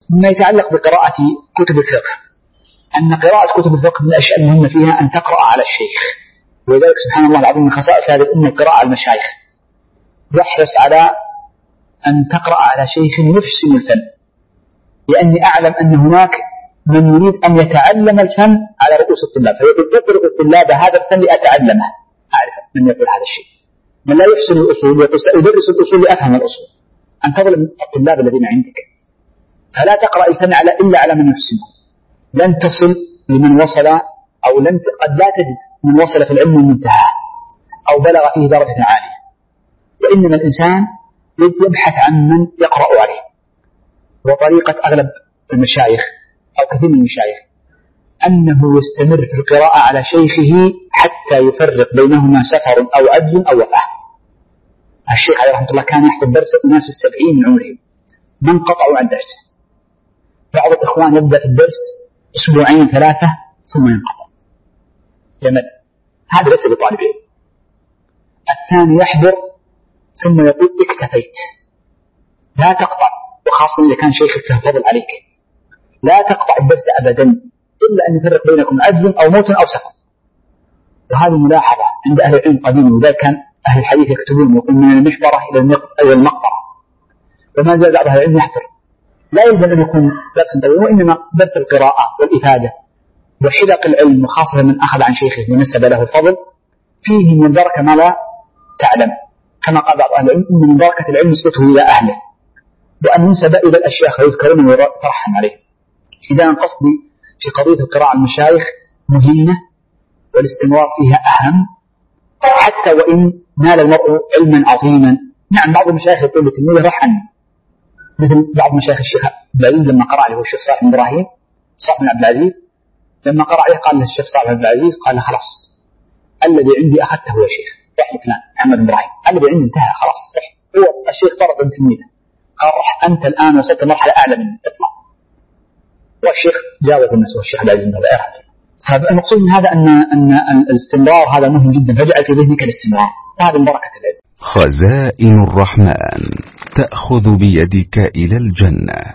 مما يتعلق بقراءة كتب الفقه، أن قراءة كتب الفقه من الأشياء المهمة فيها أن تقرأ على الشيخ، ولذلك سبحان الله العظيم من خصائص هذه الأمة القراءة على المشايخ، يحرص على أن تقرأ على شيخ يحسن الفن، لأني أعلم أن هناك من يريد أن يتعلم الفن على رؤوس الطلاب، فيقول اضرب الطلاب هذا الفن لأتعلمه. أعرف من يقول هذا الشيء، من لا يحسن الأصول يقول سأدرس الأصول لأفهم الأصول. أن تظلم الطلاب الذين عندك، فلا تقرأ الفن إلا على من يحسنه. لن تصل لمن وصل، أو قد لا تجد من وصل في العلم المنتهى أو بلغ فيه درجة عالية، وإنما الإنسان يبحث عن من يقرأ عليه. وطريقة أغلب المشايخ أو كثير من المشايخ أنه يستمر في القراءة على شيخه حتى يفرق بينهما سفر أو عجز أو وفاة. الشيخ عليه رحمة الله كان يحضر درس الناس في 70 من عمرهم، من قطعوا عن درسه. بعض الإخوان يبدأ في الدرس أسبوعين 3 ثم ينقطع. لمن؟ هذا ليس بطالب علم. الثاني يحضر ثم يقول اكتفيت. لا تقطع، وخاصة إذا كان شيخك له فضل عليك، لا تقطع الدرس أبدا إلا أن يفرق بينكم عجز أو موت أو سفر. وهذه ملاحظة عند أهل العلم قديما، وذلك كان أهل الحديث يكتبون يقول من المحبرة إلى المقبرة، وما زال بعض أهل العلم يحضر. لا يلزم أن يكون درس طويل، وإنما درس القراءة والإفادة وحلق العلم، وخاصة من أخذ عن شيخه ونسب له الفضل، فيه من بركة ما لا تعلم. كما قال بعض أهل العلم إن من بركة العلم نسبته إلى أهله، وأن ينسب إلى الأشياخ ويذكرون ويترحم عليه. إذا قصدي في قضية القراءة المشايخ مهمة، والاستمرار فيها أهم، حتى وإن نال المرء علما عظيما. نعم بعض المشايخ يقول لتلميذه رح عني، مثل بعض مشايخ الشيخ عبد العزيز لما قرأ عليه الشيخ صالح بن إبراهيم، صالح بن عبد العزيز لما قرأ عليه قال له الشيخ صالح بن عبد العزيز قال له خلاص الذي عندي أخذته يا شيخ، رح لفلان محمد بن إبراهيم، الذي عندي انتهى خلاص. هو الشيخ طرد من تلميذه قال رح أنت الآن وصلت مرحلة أعلى من اطلع، والشيخ جاوز الناس والشيخ عبد العزيز بن إبراهيم. فالمقصود من هذا أن الاستمرار هذا مهم جدا، فاجعل في ذهنك الاستمرار، وهذا من بركة العلم. خزائن الرحمن تأخذ بيدك إلى الجنة.